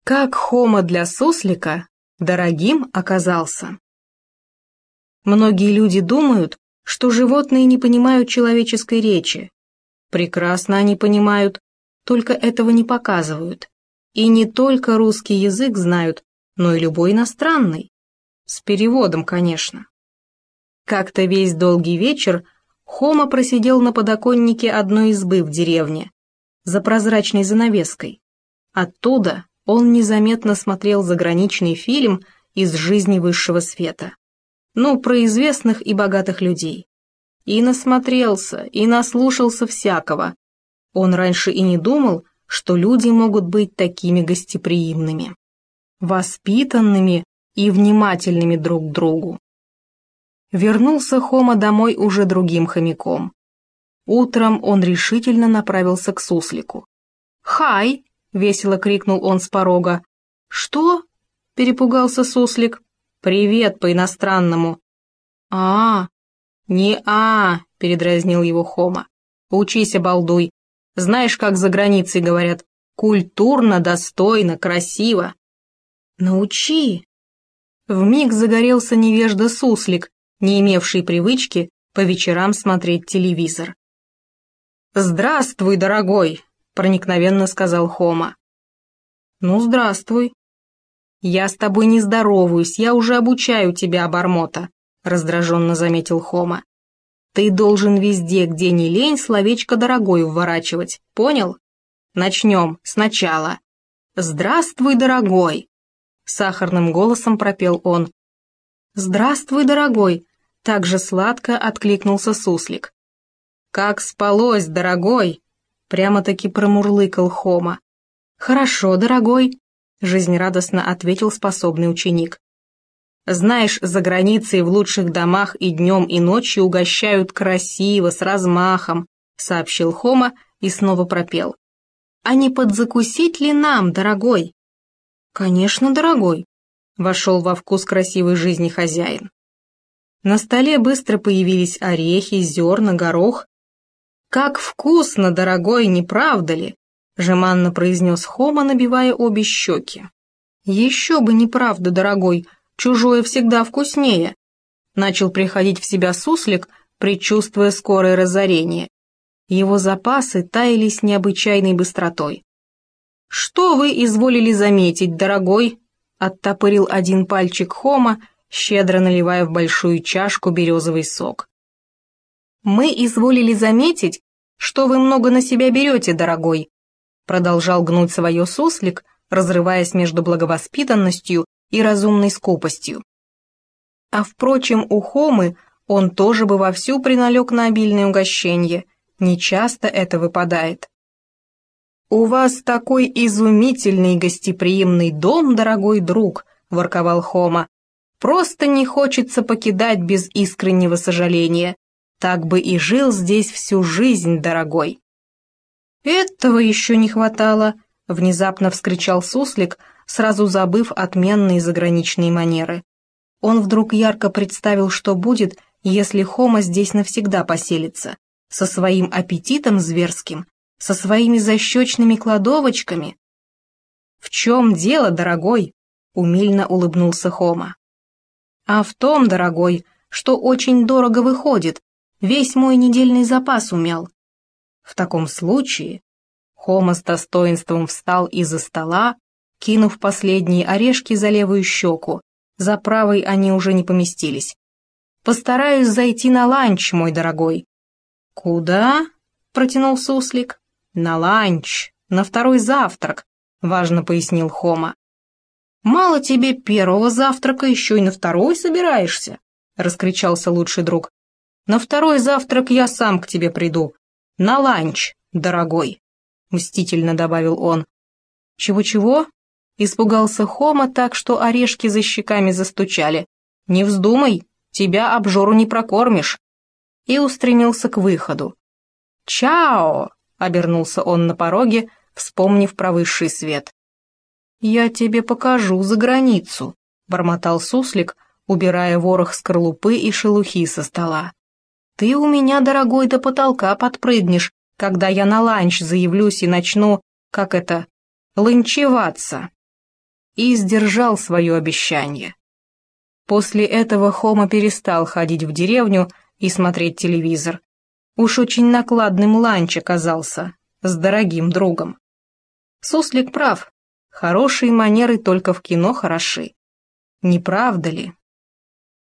Как Хома для суслика дорогим оказался. Многие люди думают, что животные не понимают человеческой речи. Прекрасно они понимают, только этого не показывают. И не только русский язык знают, но и любой иностранный. С переводом, конечно. Как-то весь долгий вечер Хома просидел на подоконнике одной избы в деревне, за прозрачной занавеской. Оттуда он незаметно смотрел заграничный фильм из жизни высшего света. Ну, про известных и богатых людей. И насмотрелся, и наслушался всякого. Он раньше и не думал, что люди могут быть такими гостеприимными, воспитанными и внимательными друг к другу. Вернулся Хома домой уже другим хомяком. Утром он решительно направился к суслику. «Хай!» — весело крикнул он с порога. «Что?» — перепугался суслик. «Привет по-иностранному». «Не-а», — передразнил его Хома. «Учись, обалдуй. Знаешь, как за границей говорят? Культурно, достойно, красиво». «Научи». Вмиг загорелся невежда суслик, не имевший привычки по вечерам смотреть телевизор. «Здравствуй, дорогой», — проникновенно сказал Хома. «Ну, здравствуй». «Я с тобой не здороваюсь, я уже обучаю тебя, обормота», — раздраженно заметил Хома. «Ты должен везде, где не лень, словечко «дорогой» вворачивать, понял? Начнем сначала. «Здравствуй, дорогой», — сахарным голосом пропел он. «Здравствуй, дорогой», — так же сладко откликнулся суслик. «Как спалось, дорогой?» — прямо-таки промурлыкал Хома. «Хорошо, дорогой», — жизнерадостно ответил способный ученик. «Знаешь, за границей в лучших домах и днем, и ночью угощают красиво, с размахом», — сообщил Хома и снова пропел. «А не подзакусить ли нам, дорогой?» «Конечно, дорогой», — вошел во вкус красивой жизни хозяин. На столе быстро появились орехи, зерна, горох. «Как вкусно, дорогой, не правда ли?» — жеманно произнес Хома, набивая обе щеки. «Еще бы неправда, дорогой, чужое всегда вкуснее», — начал приходить в себя суслик, предчувствуя скорое разорение. Его запасы таяли с необычайной быстротой. «Что вы изволили заметить, дорогой?» — оттопырил один пальчик Хома, щедро наливая в большую чашку березовый сок. «Мы изволили заметить, что вы много на себя берете, дорогой», — продолжал гнуть свое суслик, разрываясь между благовоспитанностью и разумной скупостью. А впрочем, у Хомы он тоже бы вовсю приналег на обильное угощенье, нечасто это выпадает. «У вас такой изумительный гостеприимный дом, дорогой друг», — ворковал Хома. «Просто не хочется покидать без искреннего сожаления. Так бы и жил здесь всю жизнь, дорогой». «Этого еще не хватало», — внезапно вскричал суслик, сразу забыв отменные заграничные манеры. Он вдруг ярко представил, что будет, если Хома здесь навсегда поселится, со своим аппетитом зверским, со своими защечными кладовочками. «В чем дело, дорогой?» — умильно улыбнулся Хома. «А в том, дорогой, что очень дорого выходит, весь мой недельный запас умял». В таком случае Хома с достоинством встал из-за стола, кинув последние орешки за левую щеку, за правой они уже не поместились. «Постараюсь зайти на ланч, мой дорогой». «Куда?» — протянул суслик. «На ланч, на второй завтрак», — важно пояснил Хома. «Мало тебе первого завтрака, еще и на второй собираешься?» — раскричался лучший друг. «На второй завтрак я сам к тебе приду. На ланч, дорогой», — мстительно добавил он. «Чего-чего?» — испугался Хома так, что орешки за щеками застучали. «Не вздумай, тебя обжору не прокормишь». И устремился к выходу. «Чао!» — обернулся он на пороге, вспомнив про высший свет. «Я тебе покажу за границу», — бормотал суслик, убирая ворох скорлупы и шелухи со стола. «Ты у меня, дорогой, до потолка подпрыгнешь, когда я на ланч заявлюсь и начну, как это, ланчеваться». и сдержал свое обещание. После этого Хома перестал ходить в деревню и смотреть телевизор. Уж очень накладным ланч оказался, с дорогим другом. Суслик прав, хорошие манеры только в кино хороши. Не правда ли?